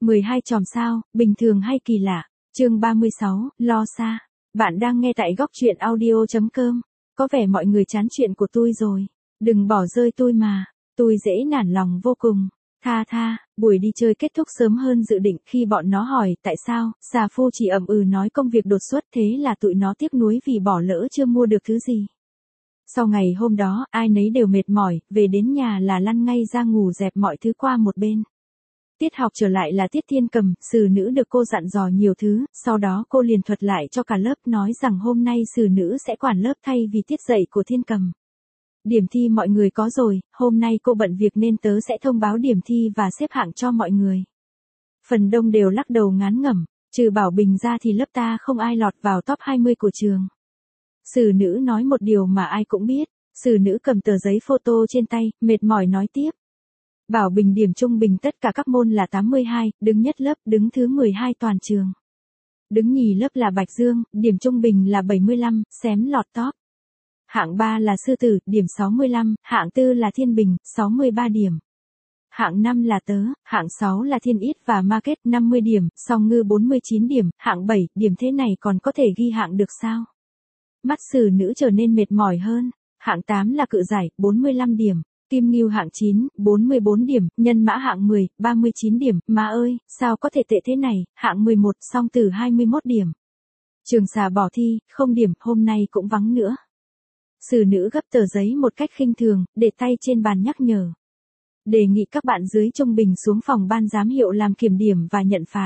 12 chòm sao, bình thường hay kỳ lạ. Chương 36, lo xa. Bạn đang nghe tại góc truyện audio.com. Có vẻ mọi người chán chuyện của tôi rồi. Đừng bỏ rơi tôi mà. Tôi dễ nản lòng vô cùng. Tha, buổi đi chơi kết thúc sớm hơn dự định. Khi bọn nó hỏi tại sao, xà phu chỉ ậm ừ nói công việc đột xuất, thế là tụi nó tiếc nuối vì bỏ lỡ chưa mua được thứ gì. Sau ngày hôm đó, ai nấy đều mệt mỏi, về đến nhà là lăn ngay ra ngủ dẹp mọi thứ qua một bên. Tiết học trở lại là tiết thiên cầm, xử nữ được cô dặn dò nhiều thứ, sau đó cô liền thuật lại cho cả lớp nói rằng hôm nay xử nữ sẽ quản lớp thay vì tiết dạy của thiên cầm. Điểm thi mọi người có rồi, hôm nay cô bận việc nên tớ sẽ thông báo điểm thi và xếp hạng cho mọi người. Phần đông đều lắc đầu ngán ngẩm, trừ Bảo Bình ra thì lớp ta không ai lọt vào top 20 của trường. Xử nữ nói một điều mà ai cũng biết, xử nữ cầm tờ giấy photo trên tay, mệt mỏi nói tiếp. Bảo Bình điểm trung bình tất cả các môn là 82, đứng nhất lớp, đứng thứ 12 toàn trường. Đứng nhì lớp là Bạch Dương, điểm trung bình là 75, xém lọt top. Hạng 3 là Sư Tử, điểm 65, hạng 4 là Thiên Bình, 63 điểm. Hạng 5 là Tớ, hạng 6 là Thiên Ít và Market, 50 điểm, Song Ngư 49 điểm, hạng 7, điểm thế này còn có thể ghi hạng được sao? Mắt xử nữ trở nên mệt mỏi hơn. Hạng 8 là Cự Giải, 45 điểm. Kim Ngưu hạng 9, 44 điểm, Nhân Mã hạng 10, 39 điểm, má ơi, sao có thể tệ thế này, hạng 11, Song Tử 21 điểm. Trường Xà bỏ thi, không điểm, hôm nay cũng vắng nữa. Xử nữ gấp tờ giấy một cách khinh thường, để tay trên bàn nhắc nhở. Đề nghị các bạn dưới trung bình xuống phòng ban giám hiệu làm kiểm điểm và nhận phạt.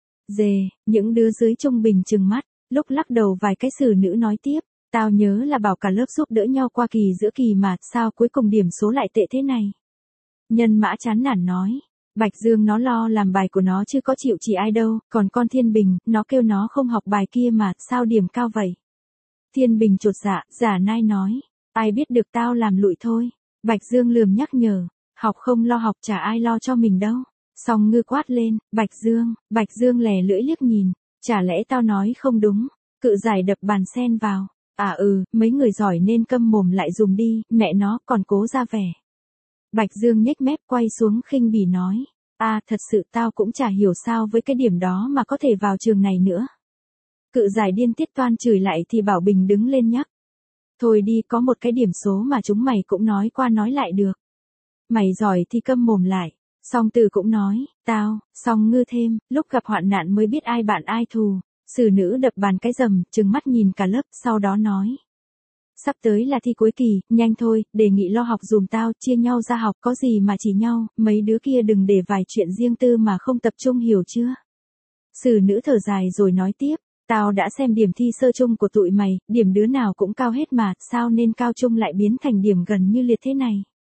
Những đứa dưới trung bình trừng mắt, lúc lắc đầu vài cái xử nữ nói tiếp. Tao nhớ là bảo cả lớp giúp đỡ nhau qua kỳ giữa kỳ mà, sao cuối cùng điểm số lại tệ thế này? Nhân Mã chán nản nói. Bạch Dương nó lo làm bài của nó chứ có chịu chỉ ai đâu, còn con Thiên Bình, nó kêu nó không học bài kia mà, sao điểm cao vậy? Thiên Bình chột dạ, giả nai nói. Ai biết được tao làm lụi thôi. Bạch Dương lườm nhắc nhở. Học không lo học chả ai lo cho mình đâu. Song Ngư quát lên, Bạch Dương lè lưỡi liếc nhìn. Chả lẽ tao nói không đúng? Cự Giải đập bàn xen vào. Mấy người giỏi nên câm mồm lại dùng đi, mẹ nó còn cố ra vẻ. Bạch Dương nhếch mép quay xuống khinh bỉ nói. Thật sự tao cũng chả hiểu sao với cái điểm đó mà có thể vào trường này nữa. Cự Giải điên tiết toan chửi lại thì Bảo Bình đứng lên nhắc. Thôi đi, có một cái điểm số mà chúng mày cũng nói qua nói lại được. Mày giỏi thì câm mồm lại. Song Tử cũng nói, Song Ngư thêm, lúc gặp hoạn nạn mới biết ai bạn ai thù. Xử nữ đập bàn cái rầm, trừng mắt nhìn cả lớp, sau đó nói. Sắp tới là thi cuối kỳ, nhanh thôi, đề nghị lo học dùm tao, chia nhau ra học, có gì mà chỉ nhau, mấy đứa kia đừng để vài chuyện riêng tư mà không tập trung hiểu chưa? Xử nữ thở dài rồi nói tiếp, tao đã xem điểm thi sơ chung của tụi mày, điểm đứa nào cũng cao hết mà, sao nên cao trung lại biến thành điểm gần như liệt thế này?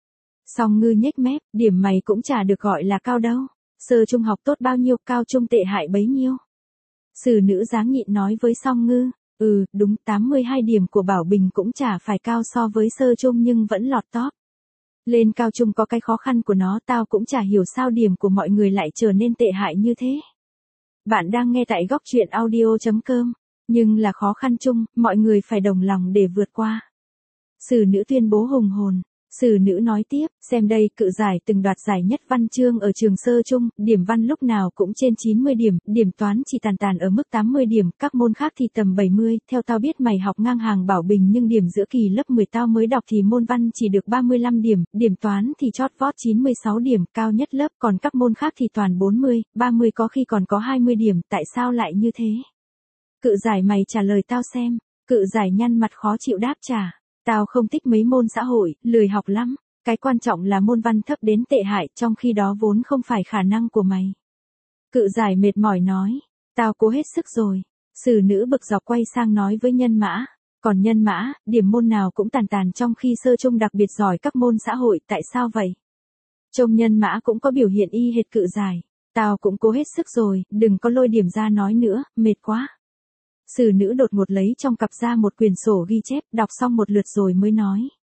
Song Ngư nhếch mép, điểm mày cũng chả được gọi là cao đâu, sơ trung học tốt bao nhiêu, cao trung tệ hại bấy nhiêu. Xử nữ dáng nhịn nói với Song Ngư, đúng 82 điểm của Bảo Bình cũng chả phải cao so với sơ trung nhưng vẫn lọt top. Lên cao trung có cái khó khăn của nó, tao cũng chả hiểu sao điểm của mọi người lại trở nên tệ hại như thế. Bạn đang nghe tại góc truyện audio.com, nhưng là khó khăn chung, mọi người phải đồng lòng để vượt qua. Xử nữ tuyên bố hùng hồn. Xử nữ nói tiếp, xem đây, Cự Giải từng đoạt giải nhất văn chương ở trường sơ trung, điểm văn lúc nào cũng trên 90 điểm, điểm toán chỉ tàn ở mức 80 điểm, các môn khác thì tầm 70, theo tao biết mày học ngang hàng Bảo Bình nhưng điểm giữa kỳ lớp 10 tao mới đọc thì môn văn chỉ được 35 điểm, điểm toán thì chót vót 96 điểm, cao nhất lớp, còn các môn khác thì toàn 40, 30 có khi còn có 20 điểm, tại sao lại như thế? Cự Giải mày trả lời tao xem. Cự Giải nhăn mặt khó chịu đáp trả. Tao không thích mấy môn xã hội, lười học lắm. Cái quan trọng là môn văn thấp đến tệ hại, trong khi đó vốn không phải khả năng của mày. Cự Giải mệt mỏi nói. Tao cố hết sức rồi. Xử nữ bực dọc quay sang nói với Nhân Mã. Còn Nhân Mã, điểm môn nào cũng tàn trong khi sơ trung đặc biệt giỏi các môn xã hội, tại sao vậy? Trông Nhân Mã cũng có biểu hiện y hệt Cự Giải. Tao cũng cố hết sức rồi, đừng có lôi điểm ra nói nữa, mệt quá. Xử nữ đột ngột lấy trong cặp ra một quyển sổ ghi chép, đọc xong một lượt rồi mới nói.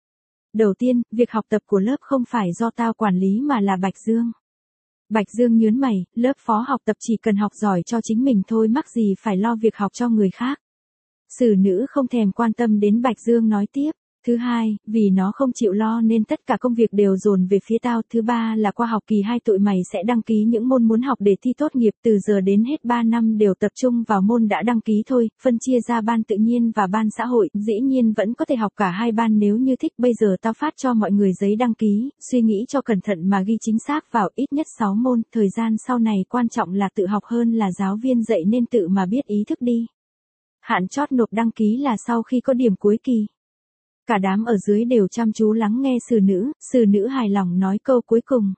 Đầu tiên, việc học tập của lớp không phải do tao quản lý mà là Bạch Dương. Bạch Dương nhớn mày, lớp phó học tập chỉ cần học giỏi cho chính mình thôi, mắc gì phải lo việc học cho người khác. Xử nữ không thèm quan tâm đến Bạch Dương nói tiếp. Thứ hai, vì nó không chịu lo nên tất cả công việc đều dồn về phía tao. Thứ ba là qua học kỳ 2 tụi mày sẽ đăng ký những môn muốn học để thi tốt nghiệp, từ giờ đến hết 3 năm đều tập trung vào môn đã đăng ký thôi, phân chia ra ban tự nhiên và ban xã hội, dĩ nhiên vẫn có thể học cả hai ban nếu như thích. Bây giờ tao phát cho mọi người giấy đăng ký, suy nghĩ cho cẩn thận mà ghi chính xác vào ít nhất 6 môn, thời gian sau này quan trọng là tự học hơn là giáo viên dạy nên tự mà biết ý thức đi. Hạn chót nộp đăng ký là sau khi có điểm cuối kỳ. Cả đám ở dưới đều chăm chú lắng nghe sử nữ hài lòng nói câu cuối cùng.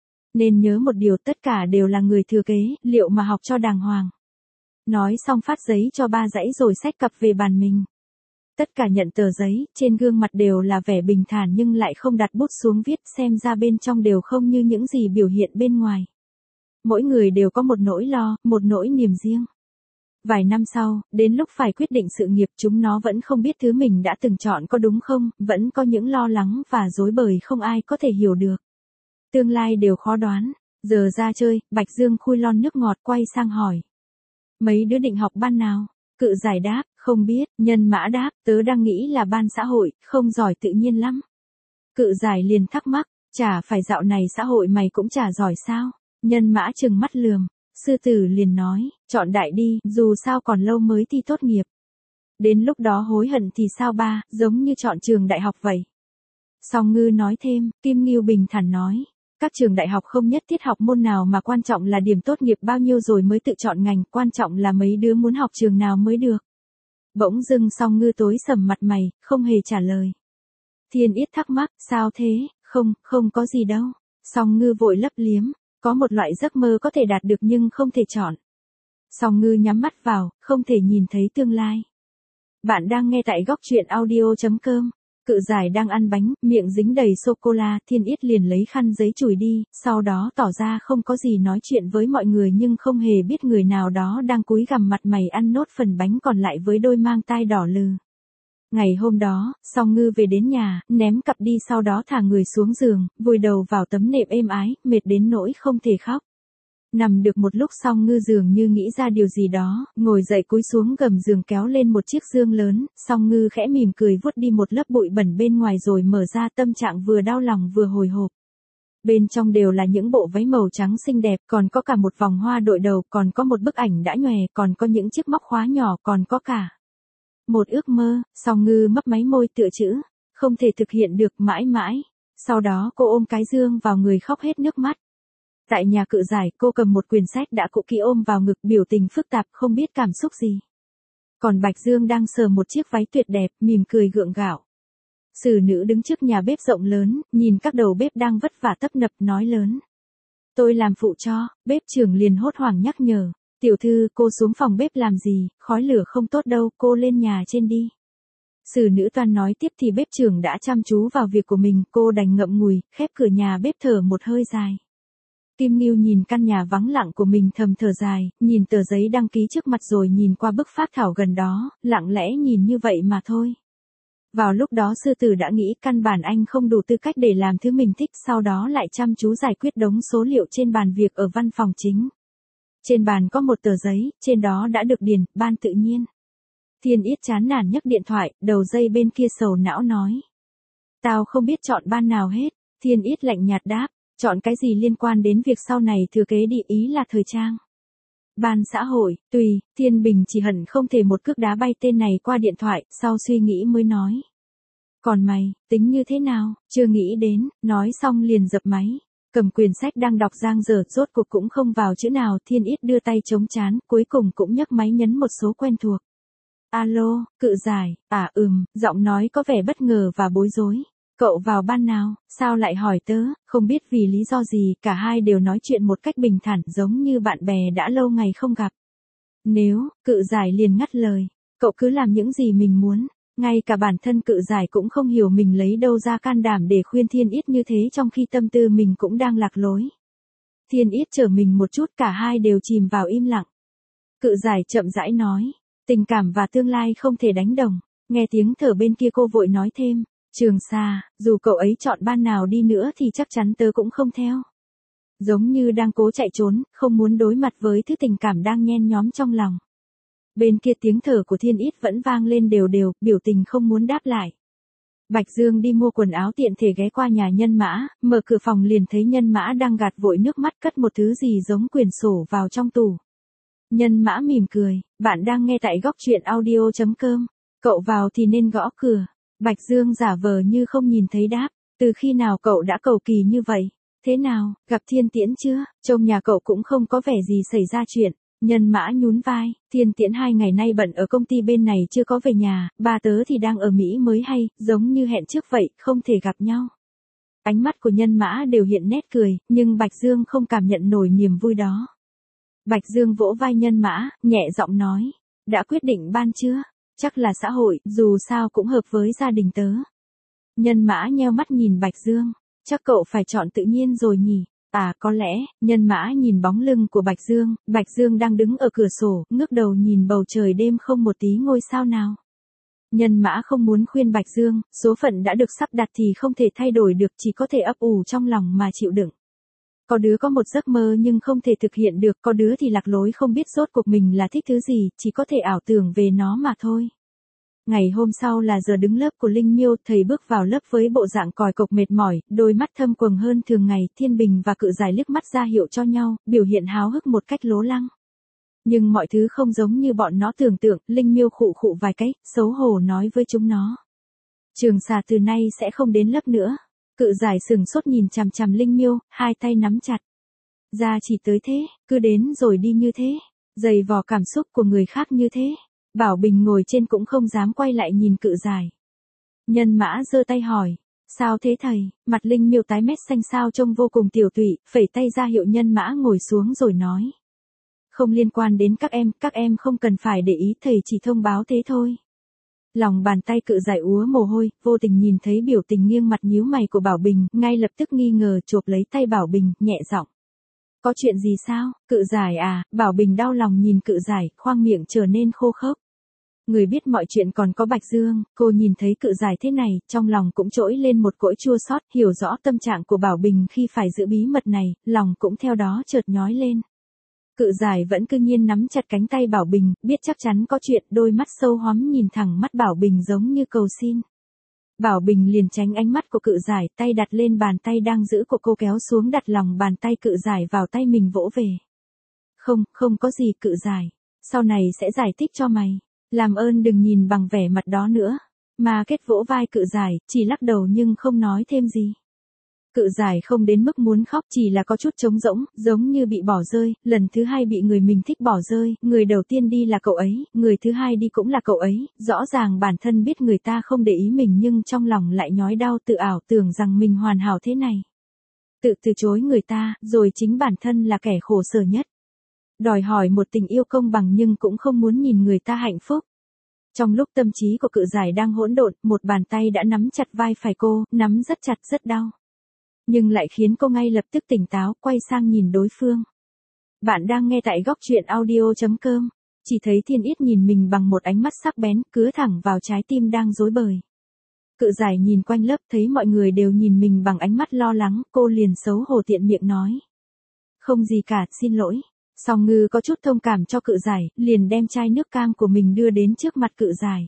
Nên nhớ một điều, tất cả đều là người thừa kế, liệu mà học cho đàng hoàng. Nói xong phát giấy cho 3 dãy rồi xách cặp về bàn mình. Tất cả nhận tờ giấy, trên gương mặt đều là vẻ bình thản nhưng lại không đặt bút xuống viết, xem ra bên trong đều không như những gì biểu hiện bên ngoài. Mỗi người đều có một nỗi lo, một nỗi niềm riêng. Vài năm sau, đến lúc phải quyết định sự nghiệp, chúng nó vẫn không biết thứ mình đã từng chọn có đúng không, vẫn có những lo lắng và rối bời không ai có thể hiểu được. Tương lai đều khó đoán. Giờ ra chơi, Bạch Dương khui lon nước ngọt quay sang hỏi. Mấy đứa định học ban nào? Cự giải đáp, không biết. Nhân Mã đáp, tớ đang nghĩ là ban xã hội, không giỏi tự nhiên lắm. Cự giải liền thắc mắc, chả phải dạo này xã hội mày cũng chả giỏi sao? Nhân Mã trừng mắt lườm. Sư tử liền nói, chọn đại đi, dù sao còn lâu mới thi tốt nghiệp. Đến lúc đó hối hận thì sao ba, giống như chọn trường đại học vậy. Song Ngư nói thêm, Kim Ngưu bình thản nói, các trường đại học không nhất thiết học môn nào mà quan trọng là điểm tốt nghiệp bao nhiêu rồi mới tự chọn ngành, quan trọng là mấy đứa muốn học trường nào mới được. Bỗng dưng Song Ngư tối sầm mặt mày, không hề trả lời. Thiên Yết thắc mắc, sao thế, không có gì đâu. Song Ngư vội lấp liếm. Có một loại giấc mơ có thể đạt được nhưng không thể chọn. Song Ngư nhắm mắt vào, không thể nhìn thấy tương lai. Bạn đang nghe tại góc truyện audio.com. Cự giải đang ăn bánh, miệng dính đầy sô-cô-la, Thiên Yết liền lấy khăn giấy chùi đi, sau đó tỏ ra không có gì nói chuyện với mọi người nhưng không hề biết người nào đó đang cúi gằm mặt mày ăn nốt phần bánh còn lại với đôi mang tai đỏ lừ. Ngày hôm đó, Song Ngư về đến nhà, ném cặp đi sau đó thả người xuống giường, vùi đầu vào tấm nệm êm ái, mệt đến nỗi không thể khóc. Nằm được một lúc Song Ngư dường như nghĩ ra điều gì đó, ngồi dậy cúi xuống gầm giường kéo lên một chiếc giường lớn, Song Ngư khẽ mỉm cười vuốt đi một lớp bụi bẩn bên ngoài rồi mở ra, tâm trạng vừa đau lòng vừa hồi hộp. Bên trong đều là những bộ váy màu trắng xinh đẹp, còn có cả một vòng hoa đội đầu, còn có một bức ảnh đã nhòe, còn có những chiếc móc khóa nhỏ, còn có cả một ước mơ. Song Ngư mấp máy môi tựa chữ, không thể thực hiện được mãi mãi. Sau đó cô ôm cái dương vào người khóc hết nước mắt. Tại nhà Cự giải, cô cầm một quyển sách đã cũ kỹ ôm vào ngực, biểu tình phức tạp không biết cảm xúc gì. Còn Bạch Dương đang sờ một chiếc váy tuyệt đẹp, mỉm cười gượng gạo. Sử nữ đứng trước nhà bếp rộng lớn, nhìn các đầu bếp đang vất vả tấp nập nói lớn. Tôi làm phụ cho. Bếp trưởng liền hốt hoảng nhắc nhở. Tiểu thư, cô xuống phòng bếp làm gì, khói lửa không tốt đâu, cô lên nhà trên đi. Sử nữ toàn nói tiếp thì bếp trưởng đã chăm chú vào việc của mình, cô đành ngậm ngùi, khép cửa nhà bếp thở một hơi dài. Kim Ngưu nhìn căn nhà vắng lặng của mình thầm thở dài, nhìn tờ giấy đăng ký trước mặt rồi nhìn qua bức phác thảo gần đó, lặng lẽ nhìn như vậy mà thôi. Vào lúc đó sư tử đã nghĩ căn bản anh không đủ tư cách để làm thứ mình thích, sau đó lại chăm chú giải quyết đống số liệu trên bàn việc ở văn phòng chính. Trên bàn có một tờ giấy, trên đó đã được điền, ban tự nhiên. Thiên Yết chán nản nhấc điện thoại, đầu dây bên kia sầu não nói. Tao không biết chọn ban nào hết. Thiên Yết lạnh nhạt đáp, chọn cái gì liên quan đến việc sau này thừa kế đi, ý là thời trang. Ban xã hội, tùy. Thiên Bình chỉ hận không thể một cước đá bay tên này qua điện thoại, sau suy nghĩ mới nói. Còn mày, tính như thế nào, chưa nghĩ đến, nói xong liền dập máy. Cầm quyển sách đang đọc giang dở, rốt cuộc cũng không vào chữ nào. Thiên Yết đưa tay chống trán, cuối cùng cũng nhấc máy nhấn một số quen thuộc. Alo, Cự giải, giọng nói có vẻ bất ngờ và bối rối. Cậu vào ban nào, sao lại hỏi tớ, không biết vì lý do gì, cả hai đều nói chuyện một cách bình thản giống như bạn bè đã lâu ngày không gặp. Nếu, Cự giải liền ngắt lời, cậu cứ làm những gì mình muốn. Ngay cả bản thân Cự giải cũng không hiểu mình lấy đâu ra can đảm để khuyên Thiên Yết như thế trong khi tâm tư mình cũng đang lạc lối. Thiên Yết trở mình một chút, cả hai đều chìm vào im lặng. Cự giải chậm rãi nói, tình cảm và tương lai không thể đánh đồng. Nghe tiếng thở bên kia cô vội nói thêm, Trường Sa, dù cậu ấy chọn ban nào đi nữa thì chắc chắn tớ cũng không theo. Giống như đang cố chạy trốn, không muốn đối mặt với thứ tình cảm đang nhen nhóm trong lòng. Bên kia tiếng thở của Thiên Yết vẫn vang lên đều đều, biểu tình không muốn đáp lại. Bạch Dương đi mua quần áo tiện thể ghé qua nhà Nhân Mã, mở cửa phòng liền thấy Nhân Mã đang gạt vội nước mắt cất một thứ gì giống quyển sổ vào trong tủ. Nhân Mã mỉm cười, bạn đang nghe tại góc truyện audio.com, cậu vào thì nên gõ cửa. Bạch Dương giả vờ như không nhìn thấy đáp, từ khi nào cậu đã cầu kỳ như vậy? Thế nào, gặp Thiên Tiễn chưa? Trông nhà cậu cũng không có vẻ gì xảy ra chuyện. Nhân Mã nhún vai, Thiên Tiễn 2 ngày nay bận ở công ty bên này chưa có về nhà, ba tớ thì đang ở Mỹ mới hay, giống như hẹn trước vậy, không thể gặp nhau. Ánh mắt của Nhân Mã đều hiện nét cười, nhưng Bạch Dương không cảm nhận nổi niềm vui đó. Bạch Dương vỗ vai Nhân Mã, nhẹ giọng nói, đã quyết định ban chưa? Chắc là xã hội, dù sao cũng hợp với gia đình tớ. Nhân Mã nheo mắt nhìn Bạch Dương, chắc cậu phải chọn tự nhiên rồi nhỉ? À có lẽ, Nhân Mã nhìn bóng lưng của Bạch Dương đang đứng ở cửa sổ, ngước đầu nhìn bầu trời đêm không một tí ngôi sao nào. Nhân Mã không muốn khuyên Bạch Dương, số phận đã được sắp đặt thì không thể thay đổi được, chỉ có thể ấp ủ trong lòng mà chịu đựng. Có đứa có một giấc mơ nhưng không thể thực hiện được, có đứa thì lạc lối không biết rốt cuộc mình là thích thứ gì, chỉ có thể ảo tưởng về nó mà thôi. Ngày hôm sau là giờ đứng lớp của Linh Miêu, thầy bước vào lớp với bộ dạng còi cộc mệt mỏi, đôi mắt thâm quầng hơn thường ngày, Thiên Bình và Cự Giải liếc mắt ra hiệu cho nhau, biểu hiện háo hức một cách lố lăng. Nhưng mọi thứ không giống như bọn nó tưởng tượng, Linh Miêu khụ khụ vài cái, xấu hổ nói với chúng nó. Trường Xà từ nay sẽ không đến lớp nữa. Cự Giải sừng sốt nhìn chằm chằm Linh Miêu, hai tay nắm chặt. Ra chỉ tới thế, cứ đến rồi đi như thế, dày vò cảm xúc của người khác như thế. Bảo Bình ngồi trên cũng không dám quay lại nhìn Cự Giải. Nhân Mã giơ tay hỏi, sao thế thầy? Mặt Linh Miêu tái mét xanh xao trông vô cùng tiểu tụy, phẩy tay ra hiệu Nhân Mã ngồi xuống rồi nói. Không liên quan đến các em không cần phải để ý, thầy chỉ thông báo thế thôi. Lòng bàn tay Cự Giải úa mồ hôi, vô tình nhìn thấy biểu tình nghiêng mặt nhíu mày của Bảo Bình, ngay lập tức nghi ngờ chộp lấy tay Bảo Bình, nhẹ giọng. Có chuyện gì sao? Cự Giải à? Bảo Bình đau lòng nhìn Cự Giải, khoang miệng trở nên khô khốc. Người biết mọi chuyện còn có Bạch Dương, cô nhìn thấy Cự Giải thế này, trong lòng cũng trỗi lên một cỗi chua xót, hiểu rõ tâm trạng của Bảo Bình khi phải giữ bí mật này, lòng cũng theo đó chợt nhói lên. Cự Giải vẫn cứ nhiên nắm chặt cánh tay Bảo Bình, biết chắc chắn có chuyện, đôi mắt sâu hoắm nhìn thẳng mắt Bảo Bình giống như cầu xin. Bảo Bình liền tránh ánh mắt của Cự Giải, tay đặt lên bàn tay đang giữ của cô kéo xuống đặt lòng bàn tay Cự Giải vào tay mình vỗ về. Không có gì Cự Giải, sau này sẽ giải thích cho mày. Làm ơn đừng nhìn bằng vẻ mặt đó nữa. Mà Kết vỗ vai Cự Giải, chỉ lắc đầu nhưng không nói thêm gì. Cự Giải không đến mức muốn khóc, chỉ là có chút trống rỗng, giống như bị bỏ rơi, lần thứ hai bị người mình thích bỏ rơi, người đầu tiên đi là cậu ấy, người thứ hai đi cũng là cậu ấy, rõ ràng bản thân biết người ta không để ý mình nhưng trong lòng lại nhói đau, tự ảo tưởng rằng mình hoàn hảo thế này. Tự từ chối người ta, rồi chính bản thân là kẻ khổ sở nhất. Đòi hỏi một tình yêu công bằng nhưng cũng không muốn nhìn người ta hạnh phúc. Trong lúc tâm trí của Cự Giải đang hỗn độn, một bàn tay đã nắm chặt vai phải cô, nắm rất chặt rất đau. Nhưng lại khiến cô ngay lập tức tỉnh táo, quay sang nhìn đối phương. Bạn đang nghe tại góc truyện audio.com. Chỉ thấy Thiên Yết nhìn mình bằng một ánh mắt sắc bén, cứa thẳng vào trái tim đang rối bời. Cự Giải nhìn quanh lớp thấy mọi người đều nhìn mình bằng ánh mắt lo lắng, cô liền xấu hổ tiện miệng nói. Không gì cả, xin lỗi. Song Ngư có chút thông cảm cho Cự Giải, liền đem chai nước cam của mình đưa đến trước mặt Cự Giải.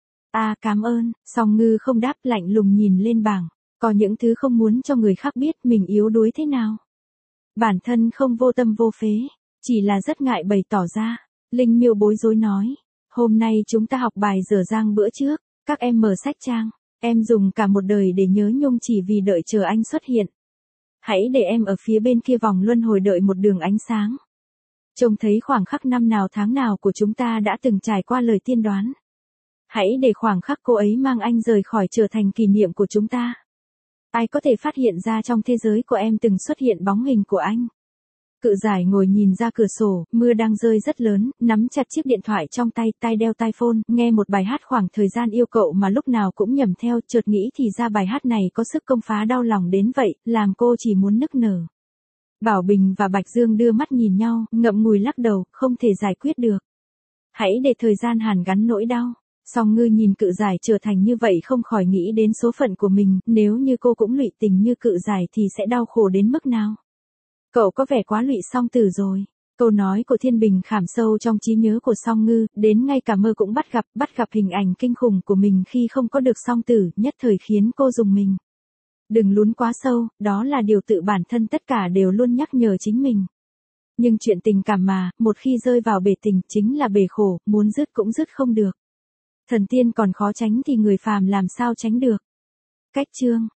Cảm ơn. Song Ngư không đáp, lạnh lùng nhìn lên bảng. Có những thứ không muốn cho người khác biết mình yếu đuối thế nào. Bản thân không vô tâm vô phế, chỉ là rất ngại bày tỏ ra. Linh Miêu bối rối nói. Hôm nay chúng ta học bài dở dang bữa trước, các em mở sách trang. Em dùng cả một đời để nhớ nhung chỉ vì đợi chờ anh xuất hiện. Hãy để em ở phía bên kia vòng luân hồi đợi một đường ánh sáng. Trông thấy khoảng khắc năm nào tháng nào của chúng ta đã từng trải qua lời tiên đoán. Hãy để khoảng khắc cô ấy mang anh rời khỏi trở thành kỷ niệm của chúng ta. Ai có thể phát hiện ra trong thế giới của em từng xuất hiện bóng hình của anh? Cự Giải ngồi nhìn ra cửa sổ, mưa đang rơi rất lớn, nắm chặt chiếc điện thoại trong tay, tai đeo tai phone, nghe một bài hát khoảng thời gian yêu cậu mà lúc nào cũng nhẩm theo, chợt nghĩ thì ra bài hát này có sức công phá đau lòng đến vậy, làm cô chỉ muốn nức nở. Bảo Bình và Bạch Dương đưa mắt nhìn nhau, ngậm ngùi lắc đầu, không thể giải quyết được. Hãy để thời gian hàn gắn nỗi đau. Song Ngư nhìn Cự Giải trở thành như vậy không khỏi nghĩ đến số phận của mình, nếu như cô cũng lụy tình như Cự Giải thì sẽ đau khổ đến mức nào. Cậu có vẻ quá lụy song tử rồi. Câu nói của Thiên Bình khảm sâu trong trí nhớ của Song Ngư, đến ngay cả mơ cũng bắt gặp hình ảnh kinh khủng của mình khi không có được song tử, nhất thời khiến cô rùng mình. Đừng lún quá sâu, đó là điều tự bản thân tất cả đều luôn nhắc nhở chính mình. Nhưng chuyện tình cảm mà, một khi rơi vào bể tình, chính là bể khổ, muốn dứt cũng dứt không được. Thần tiên còn khó tránh thì người phàm làm sao tránh được. Cách chương